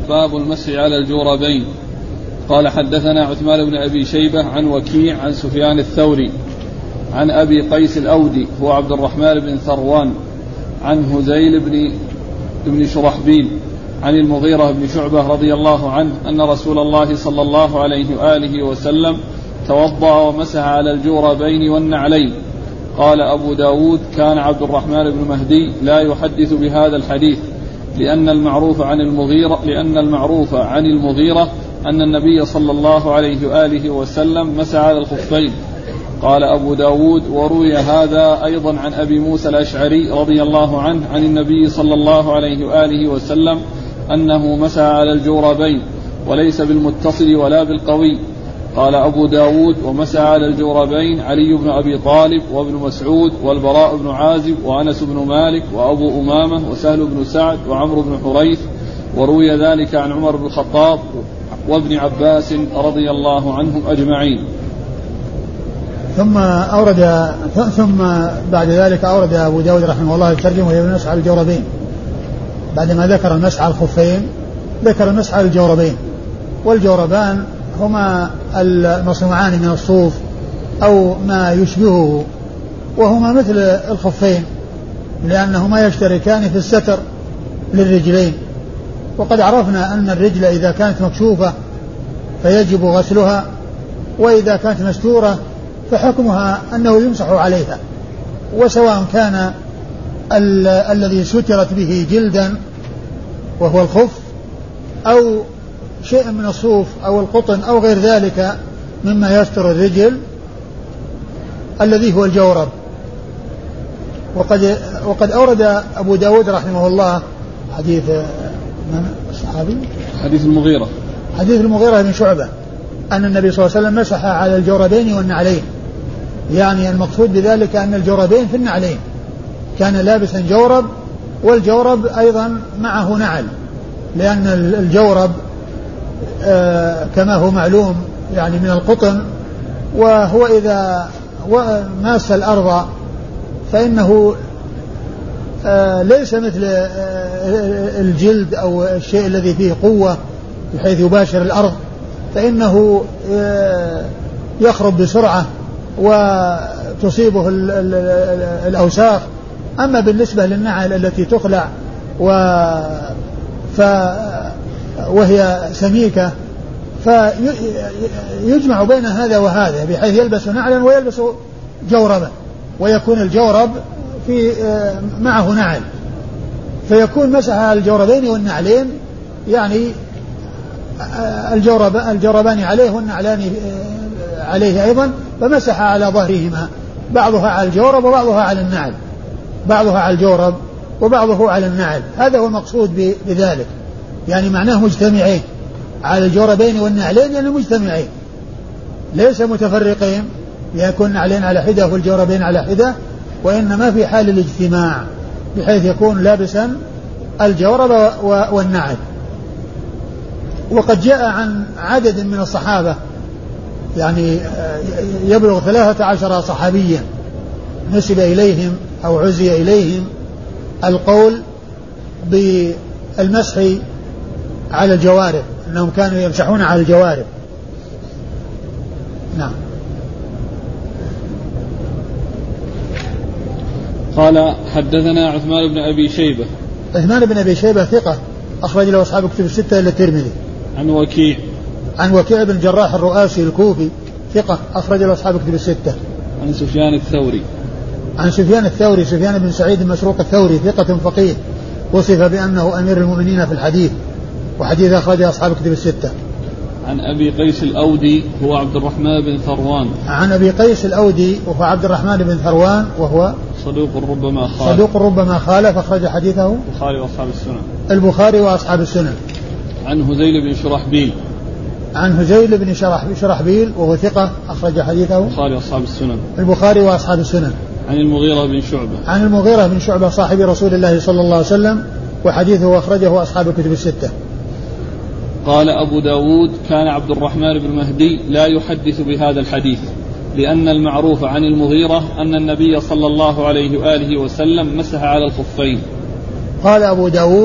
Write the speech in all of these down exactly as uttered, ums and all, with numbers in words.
باب المسح على الجوربين. قال حدثنا عثمان بن أبي شيبة عن وكيع عن سفيان الثوري عن أبي قيس الأودي هو عبد الرحمن بن ثروان عن هذيل بن, بن شرحبيل عن المغيرة بن شعبة رضي الله عنه أن رسول الله صلى الله عليه وآله وسلم توضأ ومسح على الجوربين والنعلين. قال أبو داود كان عبد الرحمن بن مهدي لا يحدث بهذا الحديث لأن المعروف عن المغيرة لأن المعروف عن المغيرة أن النبي صلى الله عليه وآله وسلم مسح على الخفين. قال أبو داود وروي هذا أيضا عن أبي موسى الأشعري رضي الله عنه عن النبي صلى الله عليه وآله وسلم أنه مسح على الجوربين وليس بالمتصل ولا بالقوي. قال أبو داود ومسح على الجوربين علي بن أبي طالب وابن مسعود والبراء بن عازب وأنس بن مالك وأبو أمامة وسهل بن سعد وعمرو بن حريث. وروي ذلك عن عمر بن الخطاب وابن عباس رضي الله عنهم أجمعين. ثم أورد ثم بعد ذلك أورد أبو داود رحمه الله الترجمة وهي المسح على الجوربين. بعدما ذكر المسح على الخفين ذكر المسح على الجوربين. والجوربان هما المصنوعان من الصوف أو ما يشبهه وهما مثل الخفين لأنهما يشتركان في الستر للرجلين. وقد عرفنا أن الرجل إذا كانت مكشوفة فيجب غسلها وإذا كانت مستورة فحكمها أنه يمسح عليها وسواء كان ال- الذي سترت به جلدا وهو الخف أو شيء من الصوف أو القطن أو غير ذلك مما يستر الرجل الذي هو الجورب. وقد, وقد أورد أبو داود رحمه الله حديث من الصحابي حديث المغيرة حديث المغيرة بن شعبة أن النبي صلى الله عليه وسلم مسح على الجوربين والنعلين. يعني المقصود بذلك أن الجوربين في النعلين كان لابسا جورب والجورب أيضا معه نعل لأن الجورب آه كما هو معلوم يعني من القطن وهو إذا ماس الأرض فإنه آه ليس مثل آه الجلد أو الشيء الذي فيه قوة بحيث يباشر الأرض فإنه آه يخرب بسرعة وتصيبه ال ال ال الأوساخ. أما بالنسبة للنعل التي تخلع و ف وهي سميكة فيجمع بين هذا وهذا بحيث يلبس نعلا ويلبس جوربا ويكون الجورب في معه نعل فيكون مسح على الجوربين والنعلين يعني الجورب الجوربان عليه والنعلان عليه أيضا فمسح على ظهرهما بعضها على الجورب وبعضها على النعل بعضها على الجورب وبعضه على النعل. هذا هو المقصود بذلك يعني معناه مجتمعين على الجوربين والنعلين يعني مجتمعين ليس متفرقين يكون نعلين على حدة والجوربين على حدة وإنما في حال الاجتماع بحيث يكون لابسا الجورب والنعل. وقد جاء عن عدد من الصحابة يعني يبلغ ثلاثة عشر صحابيا نسب إليهم أو عزي إليهم القول بالمسح على الجوارب أنهم كانوا يمسحون على الجوارب. نعم. قال حدثنا عثمان بن أبي شيبة. عثمان بن أبي شيبة ثقة أخرج له أصحاب كتب الستة إلا الترمذي. عن وكيع. عن وكيع بن جراح الرؤاسي الكوفي ثقة أخرج له أصحاب كتب الستة. عن سفيان الثوري. عن سفيان الثوري سفيان بن سعيد المسروق الثوري ثقة فقيه وصف بأنه أمير المؤمنين في الحديث وحديث أخرجه أصحاب كتب الستة. عن أبي قيس الأودي هو عبد الرحمن بن ثروان. عن أبي قيس الأودي وهو عبد الرحمن بن ثروان وهو صدوق ربما خالف صدوق ربما خالف أخرج حديثه البخاري وأصحاب السنن البخاري وأصحاب السنن. عن هذيل بن شرحبيل. عن هذيل بن شرحبيل وهو ثقة أخرج حديثه البخاري وأصحاب السنن البخاري وأصحاب السنن. عن المغيرة بن شعبة. عن المغيرة بن شعبة صاحب رسول الله صلى الله عليه وسلم وحديثه أخرجه أصحاب الكتب الستة. قال أبو داود كان عبد الرحمن بن مهدي لا يحدث بهذا الحديث لأن المعروف عن المغيرة أن النبي صلى الله عليه وآله وسلم مسح على الخفين. قال أبو داود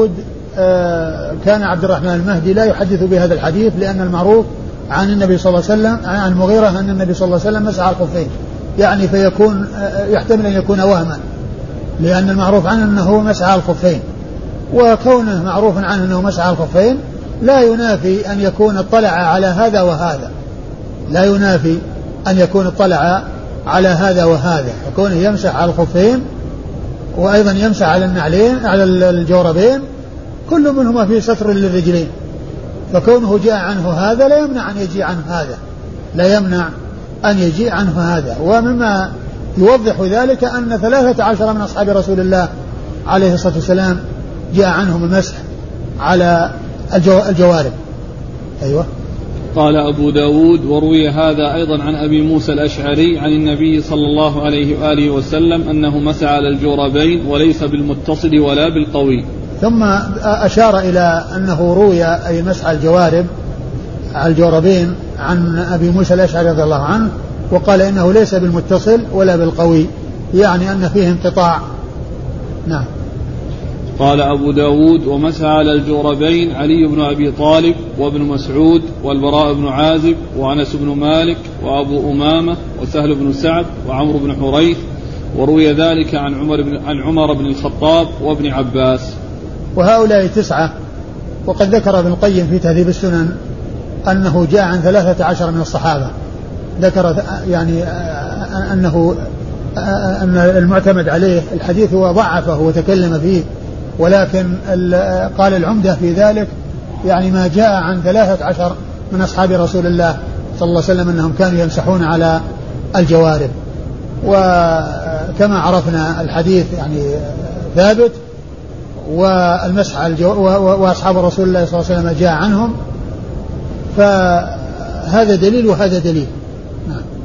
كان عبد الرحمن المهدي لا يحدث بهذا الحديث، لأن المعروف عن النبي صلى الله عليه وسلم عن المغيرة أن النبي صلى الله عليه وسلم مسح على الخفين، يعني فيكون يحتمل أن يكون وهما، لأن المعروف عنه أنه مسح على الخفين، وكونه معروف عنه أنه مسح على الخفين لا ينافي أن يكون اطلع على هذا وهذا، لا ينافي أن يكون اطلع على هذا وهذا، فكونه يمسح على الخفين وأيضا يمسح على النعلين على الجوربين كل منهما فيه ستر للرجلين، فكونه جاء عنه هذا لا يمنع أن يجي عنه هذا، لا يمنع أن يجي عنه هذا. ومما يوضح ذلك أن ثلاثة عشر من أصحاب رسول الله عليه الصلاة والسلام جاء عنهم المسح على الجوارب. أيوة. قال أبو داود: وروي هذا أيضا عن أبي موسى الأشعري عن النبي صلى الله عليه وآله وسلم أنه مسح على الجوربين وليس بالمتصل ولا بالقوي. ثم أشار إلى أنه روي أي مسح الجوارب على الجوربين عن أبي موسى الأشعري رضي الله عنه، وقال إنه ليس بالمتصل ولا بالقوي، يعني أن فيه انقطاع. نعم. قال أبو داود: ومسح على الجوربين علي بن أبي طالب وابن مسعود والبراء بن عازب وأنس بن مالك وأبو أمامة وسهل بن سعد وعمرو بن حريث، وروي ذلك عن عمر بن, عن عمر بن الخطاب وابن عباس. وهؤلاء تسعة، وقد ذكر ابن القيم في تهذيب السنن أنه جاء عن ثلاثة عشر من الصحابة، ذكر يعني أنه أن المعتمد عليه الحديث هو ضعفه وتكلم فيه، ولكن قال العمدة في ذلك يعني ما جاء عن ثلاثة عشر من أصحاب رسول الله صلى الله عليه وسلم أنهم كانوا يمسحون على الجوارب. وكما عرفنا الحديث يعني ثابت، والمسح على الجو... وأصحاب رسول الله صلى الله عليه وسلم جاء عنهم، فهذا دليل وهذا دليل. نعم.